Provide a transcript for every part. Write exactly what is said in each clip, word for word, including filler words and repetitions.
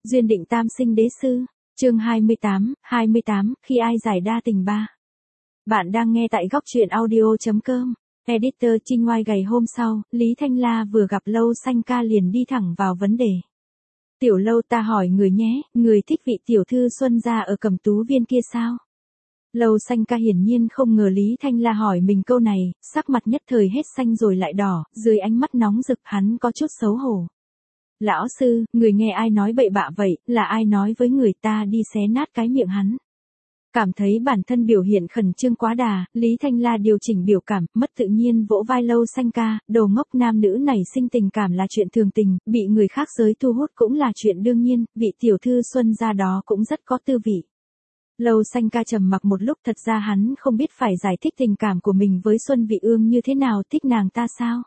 Duyên định tam sinh đế sư, chương hai mươi tám, hai mươi tám, khi ai giải đa tình ba. Bạn đang nghe tại góc truyện audio.com, editor Trinh Ngoai gầy. Hôm sau, Lý Thanh La vừa gặp Lâu Xanh Ca liền đi thẳng vào vấn đề. Tiểu Lâu, ta hỏi người nhé, người thích vị tiểu thư Xuân gia ở Cẩm Tú Viên kia sao? Lâu Xanh Ca hiển nhiên không ngờ Lý Thanh La hỏi mình câu này, sắc mặt nhất thời hết xanh rồi lại đỏ, dưới ánh mắt nóng rực hắn có chút xấu hổ. Lão sư, người nghe ai nói bậy bạ vậy, là ai nói với người ta đi xé nát cái miệng hắn. Cảm thấy bản thân biểu hiện khẩn trương quá đà, Lý Thanh La điều chỉnh biểu cảm, mất tự nhiên vỗ vai Lâu Xanh Ca, đồ ngốc, nam nữ nảy sinh tình cảm là chuyện thường tình, bị người khác giới thu hút cũng là chuyện đương nhiên, vị tiểu thư Xuân gia đó cũng rất có tư vị. Lâu Xanh Ca trầm mặc một lúc, thật ra hắn không biết phải giải thích tình cảm của mình với Xuân Vị Ương như thế nào, thích nàng ta sao?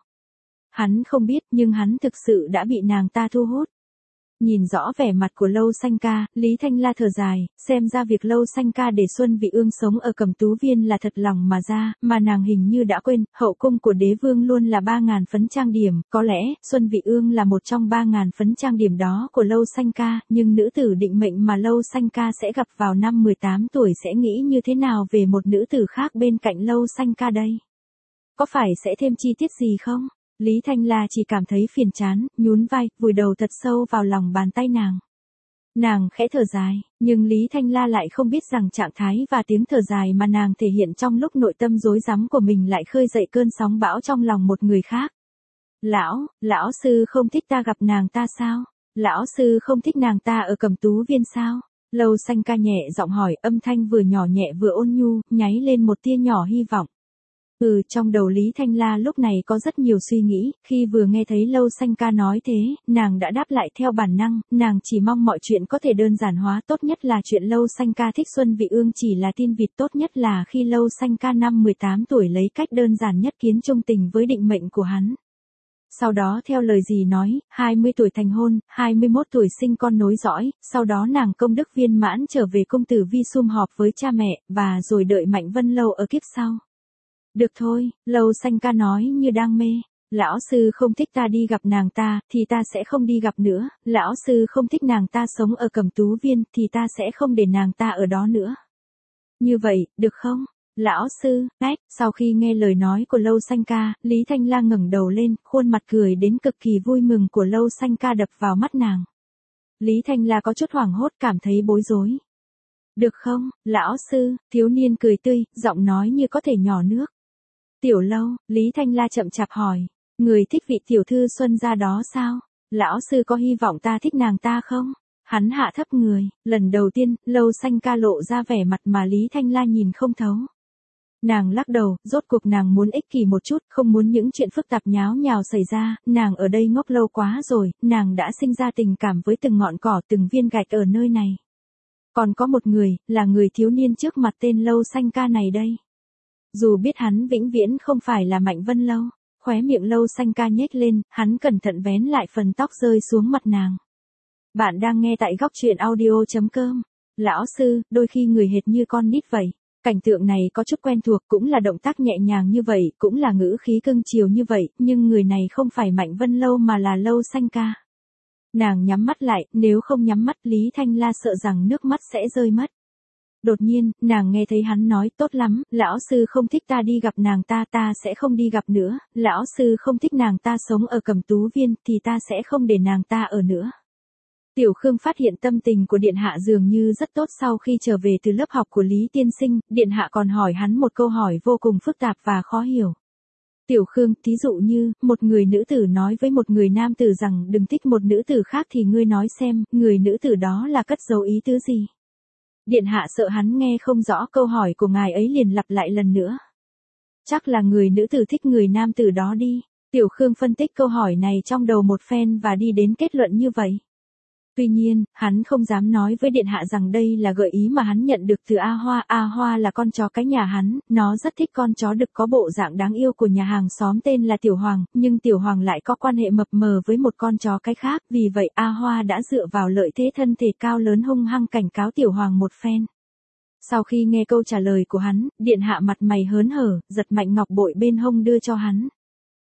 Hắn không biết, nhưng hắn thực sự đã bị nàng ta thu hút. Nhìn rõ vẻ mặt của Lâu Xanh Ca, Lý Thanh La thở dài, xem ra việc Lâu Xanh Ca để Xuân Vị Ương sống ở Cẩm Tú Viên là thật lòng mà ra, mà nàng hình như đã quên, hậu cung của đế vương luôn là ba ngàn phấn trang điểm, có lẽ, Xuân Vị Ương là một trong ba ngàn phấn trang điểm đó của Lâu Xanh Ca, nhưng nữ tử định mệnh mà Lâu Xanh Ca sẽ gặp vào năm mười tám tuổi sẽ nghĩ như thế nào về một nữ tử khác bên cạnh Lâu Xanh Ca đây? Có phải sẽ thêm chi tiết gì không? Lý Thanh La chỉ cảm thấy phiền chán, nhún vai, vùi đầu thật sâu vào lòng bàn tay nàng. Nàng khẽ thở dài, nhưng Lý Thanh La lại không biết rằng trạng thái và tiếng thở dài mà nàng thể hiện trong lúc nội tâm rối rắm của mình lại khơi dậy cơn sóng bão trong lòng một người khác. Lão, lão sư không thích ta gặp nàng ta sao? Lão sư không thích nàng ta ở Cẩm Tú Viên sao? Lâu Xanh Ca nhẹ giọng hỏi, âm thanh vừa nhỏ nhẹ vừa ôn nhu, nháy lên một tia nhỏ hy vọng. Ừ, trong đầu Lý Thanh La lúc này có rất nhiều suy nghĩ, khi vừa nghe thấy Lâu Xanh Ca nói thế, nàng đã đáp lại theo bản năng, nàng chỉ mong mọi chuyện có thể đơn giản hóa, tốt nhất là chuyện Lâu Xanh Ca thích Xuân Vị Ương chỉ là tin vịt, tốt nhất là khi Lâu Xanh Ca năm mười tám tuổi lấy cách đơn giản nhất kiến chung tình với định mệnh của hắn. Sau đó theo lời dì nói, hai mươi tuổi thành hôn, hai mươi mốt tuổi sinh con nối dõi, sau đó nàng công đức viên mãn trở về cung tử vi sum họp với cha mẹ, và rồi đợi Mạnh Vân Lâu ở kiếp sau. Được thôi, Lâu Xanh Ca nói như đang mê. Lão sư không thích ta đi gặp nàng ta, thì ta sẽ không đi gặp nữa. Lão sư không thích nàng ta sống ở Cẩm Tú Viên, thì ta sẽ không để nàng ta ở đó nữa. Như vậy, được không? Lão sư, ách, sau khi nghe lời nói của Lâu Xanh Ca, Lý Thanh La ngẩng đầu lên, khuôn mặt cười đến cực kỳ vui mừng của Lâu Xanh Ca đập vào mắt nàng. Lý Thanh La có chút hoảng hốt, cảm thấy bối rối. Được không, lão sư? Thiếu niên cười tươi, giọng nói như có thể nhỏ nước. Tiểu Lâu, Lý Thanh La chậm chạp hỏi, người thích vị tiểu thư Xuân gia đó sao? Lão sư có hy vọng ta thích nàng ta không? Hắn hạ thấp người, lần đầu tiên, Lâu Xanh Ca lộ ra vẻ mặt mà Lý Thanh La nhìn không thấu. Nàng lắc đầu, rốt cuộc nàng muốn ích kỷ một chút, không muốn những chuyện phức tạp nháo nhào xảy ra, nàng ở đây ngốc lâu quá rồi, nàng đã sinh ra tình cảm với từng ngọn cỏ, từng viên gạch ở nơi này. Còn có một người, là người thiếu niên trước mặt tên Lâu Xanh Ca này đây. Dù biết hắn vĩnh viễn không phải là Mạnh Vân Lâu, khóe miệng Lâu Xanh Ca nhếch lên, hắn cẩn thận vén lại phần tóc rơi xuống mặt nàng. Bạn đang nghe tại góc truyện audio.com. Lão sư, đôi khi người hệt như con nít vậy. Cảnh tượng này có chút quen thuộc, cũng là động tác nhẹ nhàng như vậy, cũng là ngữ khí cưng chiều như vậy, nhưng người này không phải Mạnh Vân Lâu mà là Lâu Xanh Ca. Nàng nhắm mắt lại, nếu không nhắm mắt Lý Thanh La sợ rằng nước mắt sẽ rơi mất. Đột nhiên, nàng nghe thấy hắn nói, tốt lắm, lão sư không thích ta đi gặp nàng ta, ta sẽ không đi gặp nữa, lão sư không thích nàng ta sống ở Cẩm Tú Viên, thì ta sẽ không để nàng ta ở nữa. Tiểu Khương phát hiện tâm tình của Điện Hạ dường như rất tốt sau khi trở về từ lớp học của Lý Tiên Sinh, Điện Hạ còn hỏi hắn một câu hỏi vô cùng phức tạp và khó hiểu. Tiểu Khương, thí dụ như, một người nữ tử nói với một người nam tử rằng đừng thích một nữ tử khác thì ngươi nói xem, người nữ tử đó là cất giấu ý tứ gì? Điện Hạ sợ hắn nghe không rõ câu hỏi của ngài ấy liền lặp lại lần nữa. Chắc là người nữ tử thích người nam tử đó đi. Tiểu Khương phân tích câu hỏi này trong đầu một phen và đi đến kết luận như vậy. Tuy nhiên, hắn không dám nói với Điện Hạ rằng đây là gợi ý mà hắn nhận được từ A Hoa. A Hoa là con chó cái nhà hắn, nó rất thích con chó đực có bộ dạng đáng yêu của nhà hàng xóm tên là Tiểu Hoàng, nhưng Tiểu Hoàng lại có quan hệ mập mờ với một con chó cái khác, vì vậy A Hoa đã dựa vào lợi thế thân thể cao lớn hung hăng cảnh cáo Tiểu Hoàng một phen. Sau khi nghe câu trả lời của hắn, Điện Hạ mặt mày hớn hở, giật mạnh ngọc bội bên hông đưa cho hắn.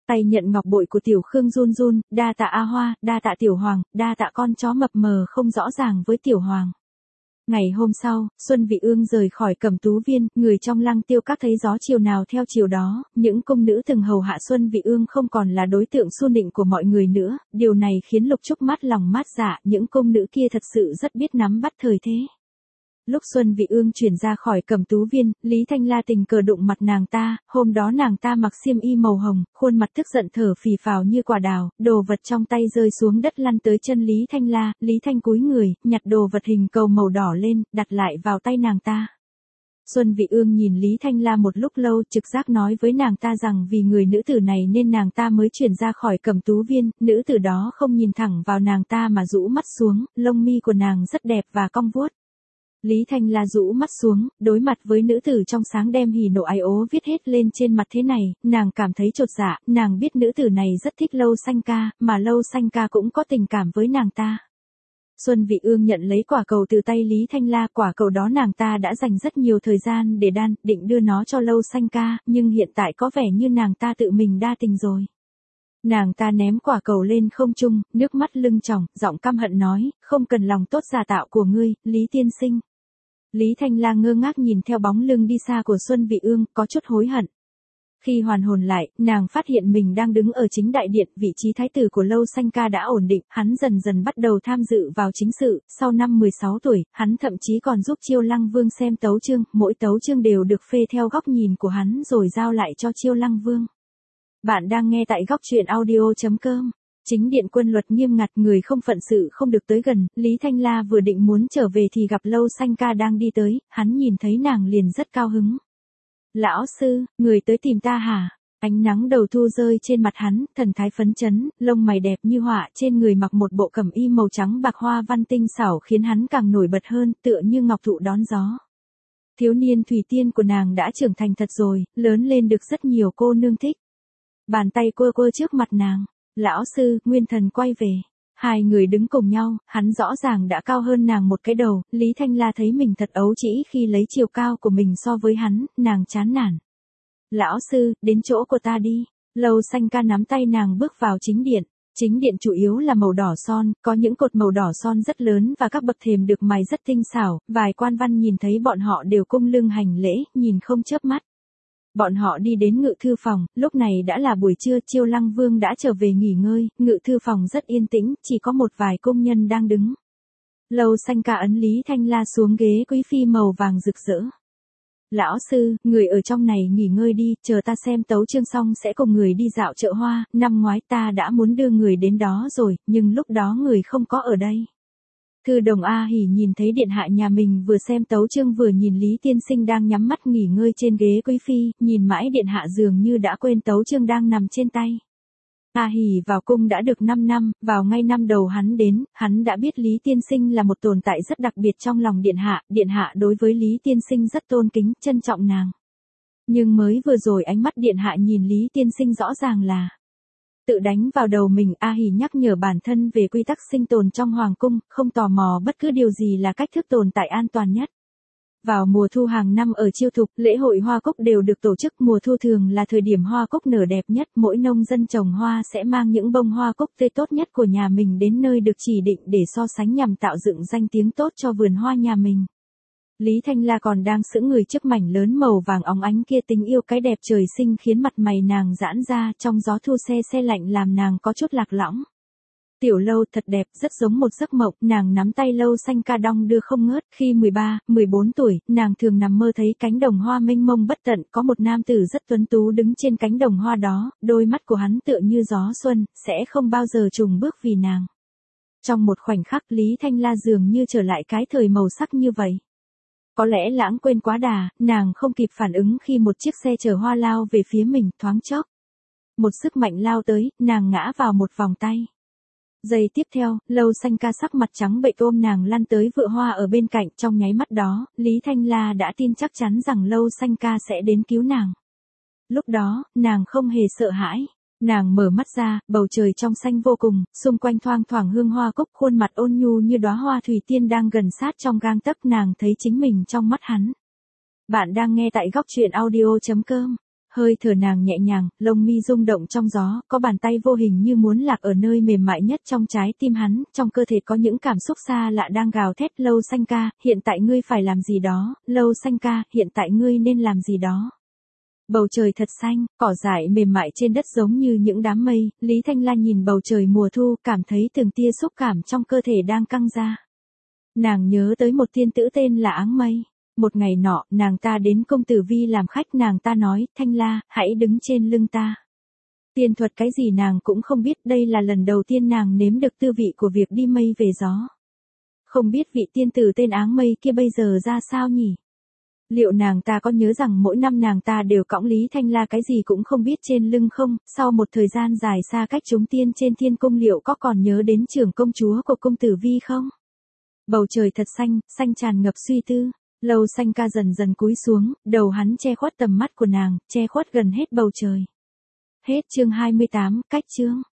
Tay nhận ngọc bội của Tiểu Khương run run, đa tạ A Hoa, đa tạ Tiểu Hoàng, đa tạ con chó mập mờ không rõ ràng với Tiểu Hoàng. Ngày hôm sau, Xuân Vị Ương rời khỏi Cẩm Tú Viên, người trong Lăng Tiêu Các thấy gió chiều nào theo chiều đó, những cung nữ từng hầu hạ Xuân Vị Ương không còn là đối tượng xu nịnh của mọi người nữa, điều này khiến Lục Trúc mát lòng mát dạ, những cung nữ kia thật sự rất biết nắm bắt thời thế. Lúc Xuân Vị Ương chuyển ra khỏi Cẩm Tú Viên, Lý Thanh La tình cờ đụng mặt nàng ta, hôm đó nàng ta mặc xiêm y màu hồng, khuôn mặt tức giận thở phì phào như quả đào, đồ vật trong tay rơi xuống đất lăn tới chân Lý Thanh La, Lý Thanh cúi người, nhặt đồ vật hình cầu màu đỏ lên, đặt lại vào tay nàng ta. Xuân Vị Ương nhìn Lý Thanh La một lúc lâu, trực giác nói với nàng ta rằng vì người nữ tử này nên nàng ta mới chuyển ra khỏi Cẩm Tú Viên, nữ tử đó không nhìn thẳng vào nàng ta mà rũ mắt xuống, lông mi của nàng rất đẹp và cong vuốt. Lý Thanh La rũ mắt xuống, đối mặt với nữ tử trong sáng đem hỉ nộ ái ố viết hết lên trên mặt thế này, nàng cảm thấy chột dạ, nàng biết nữ tử này rất thích Lâu Xanh Ca, mà Lâu Xanh Ca cũng có tình cảm với nàng ta. Xuân Vị Ương nhận lấy quả cầu từ tay Lý Thanh La, quả cầu đó nàng ta đã dành rất nhiều thời gian để đan, định đưa nó cho Lâu Xanh Ca, nhưng hiện tại có vẻ như nàng ta tự mình đa tình rồi. Nàng ta ném quả cầu lên không trung, nước mắt lưng tròng, giọng căm hận nói, không cần lòng tốt giả tạo của ngươi, Lý tiên sinh. Lý Thanh La ngơ ngác nhìn theo bóng lưng đi xa của Xuân Vị Ương, có chút hối hận. Khi hoàn hồn lại, nàng phát hiện mình đang đứng ở chính đại điện, vị trí thái tử của Lâu Xanh Ca đã ổn định, hắn dần dần bắt đầu tham dự vào chính sự, sau năm mười sáu tuổi, hắn thậm chí còn giúp Chiêu Lăng Vương xem tấu chương, mỗi tấu chương đều được phê theo góc nhìn của hắn rồi giao lại cho Chiêu Lăng Vương. Bạn đang nghe tại góc truyện audio chấm com. Chính điện quân luật nghiêm ngặt, người không phận sự không được tới gần, Lý Thanh La vừa định muốn trở về thì gặp Lâu Xanh Ca đang đi tới, hắn nhìn thấy nàng liền rất cao hứng. Lão sư, người tới tìm ta hả? Ánh nắng đầu thu rơi trên mặt hắn, thần thái phấn chấn, lông mày đẹp như họa, trên người mặc một bộ cẩm y màu trắng bạc hoa văn tinh xảo khiến hắn càng nổi bật hơn, tựa như ngọc thụ đón gió. Thiếu niên Thủy Tiên của nàng đã trưởng thành thật rồi, lớn lên được rất nhiều cô nương thích. Bàn tay quơ quơ trước mặt nàng. Lão sư, Nguyên Thần quay về. Hai người đứng cùng nhau, hắn rõ ràng đã cao hơn nàng một cái đầu, Lý Thanh La thấy mình thật ấu trĩ khi lấy chiều cao của mình so với hắn, nàng chán nản. Lão sư, đến chỗ của ta đi. Lâu Xanh Ca nắm tay nàng bước vào chính điện. Chính điện chủ yếu là màu đỏ son, có những cột màu đỏ son rất lớn và các bậc thềm được mài rất tinh xảo, vài quan văn nhìn thấy bọn họ đều cung lưng hành lễ, nhìn không chớp mắt. Bọn họ đi đến ngự thư phòng, lúc này đã là buổi trưa, Chiêu Lăng Vương đã trở về nghỉ ngơi, ngự thư phòng rất yên tĩnh, chỉ có một vài công nhân đang đứng. Lâu Xanh Ca ấn Lý Thanh La xuống ghế quý phi màu vàng rực rỡ. Lão sư, người ở trong này nghỉ ngơi đi, chờ ta xem tấu chương xong sẽ cùng người đi dạo chợ hoa, năm ngoái ta đã muốn đưa người đến đó rồi, nhưng lúc đó người không có ở đây. Thư đồng A Hỉ nhìn thấy điện hạ nhà mình vừa xem tấu chương vừa nhìn Lý tiên sinh đang nhắm mắt nghỉ ngơi trên ghế quý phi, nhìn mãi điện hạ dường như đã quên tấu chương đang nằm trên tay. A Hỉ vào cung đã được năm năm, vào ngay năm đầu hắn đến, hắn đã biết Lý tiên sinh là một tồn tại rất đặc biệt trong lòng điện hạ, điện hạ đối với Lý tiên sinh rất tôn kính, trân trọng nàng. Nhưng mới vừa rồi ánh mắt điện hạ nhìn Lý tiên sinh rõ ràng là tự đánh vào đầu mình. A Hỉ nhắc nhở bản thân về quy tắc sinh tồn trong hoàng cung, không tò mò bất cứ điều gì là cách thức tồn tại an toàn nhất. Vào mùa thu hàng năm ở Chiêu Thục, lễ hội hoa cúc đều được tổ chức, mùa thu thường là thời điểm hoa cúc nở đẹp nhất, mỗi nông dân trồng hoa sẽ mang những bông hoa cúc tươi tốt nhất của nhà mình đến nơi được chỉ định để so sánh nhằm tạo dựng danh tiếng tốt cho vườn hoa nhà mình. Lý Thanh La còn đang sững người trước mảnh lớn màu vàng óng ánh kia, tình yêu cái đẹp trời sinh khiến mặt mày nàng giãn ra, trong gió thu se se lạnh làm nàng có chút lạc lõng. Tiểu Lâu thật đẹp, rất giống một giấc mộng, nàng nắm tay Lâu Xanh Ca đong đưa không ngớt, khi mười ba, mười bốn tuổi, nàng thường nằm mơ thấy cánh đồng hoa mênh mông bất tận, có một nam tử rất tuấn tú đứng trên cánh đồng hoa đó, đôi mắt của hắn tựa như gió xuân, sẽ không bao giờ trùng bước vì nàng. Trong một khoảnh khắc Lý Thanh La dường như trở lại cái thời màu sắc như vậy. Có lẽ lãng quên quá đà, nàng không kịp phản ứng khi một chiếc xe chở hoa lao về phía mình, thoáng chốc. Một sức mạnh lao tới, nàng ngã vào một vòng tay. Giây tiếp theo, Lâu Xanh Ca sắc mặt trắng bệch ôm nàng lăn tới vựa hoa ở bên cạnh, trong nháy mắt đó, Lý Thanh La đã tin chắc chắn rằng Lâu Xanh Ca sẽ đến cứu nàng. Lúc đó, nàng không hề sợ hãi. Nàng mở mắt ra, bầu trời trong xanh vô cùng, xung quanh thoang thoảng hương hoa cúc, khuôn mặt ôn nhu như đóa hoa thủy tiên đang gần sát trong gang tấc, nàng thấy chính mình trong mắt hắn. Bạn đang nghe tại góc truyện audio chấm com. Hơi thở nàng nhẹ nhàng, lông mi rung động trong gió, có bàn tay vô hình như muốn lạc ở nơi mềm mại nhất trong trái tim hắn, trong cơ thể có những cảm xúc xa lạ đang gào thét. Lâu Xanh ca, hiện tại ngươi phải làm gì đó, Lâu Xanh ca, hiện tại ngươi nên làm gì đó. Bầu trời thật xanh, cỏ dại mềm mại trên đất giống như những đám mây, Lý Thanh La nhìn bầu trời mùa thu, cảm thấy từng tia xúc cảm trong cơ thể đang căng ra. Nàng nhớ tới một tiên tử tên là Áng Mây. Một ngày nọ, nàng ta đến công tử Vi làm khách, nàng ta nói, Thanh La, hãy đứng trên lưng ta. Tiên thuật cái gì nàng cũng không biết, đây là lần đầu tiên nàng nếm được tư vị của việc đi mây về gió. Không biết vị tiên tử tên Áng Mây kia bây giờ ra sao nhỉ? Liệu nàng ta có nhớ rằng mỗi năm nàng ta đều cõng Lý Thanh La cái gì cũng không biết trên lưng không? Sau một thời gian dài xa cách chúng tiên trên thiên cung, liệu có còn nhớ đến trưởng công chúa của công tử Vi không? Bầu trời thật xanh, xanh tràn ngập suy tư. Lâu Xanh ca dần dần cúi xuống, đầu hắn che khuất tầm mắt của nàng, che khuất gần hết bầu trời. Hết chương hai mươi tám, cách chương.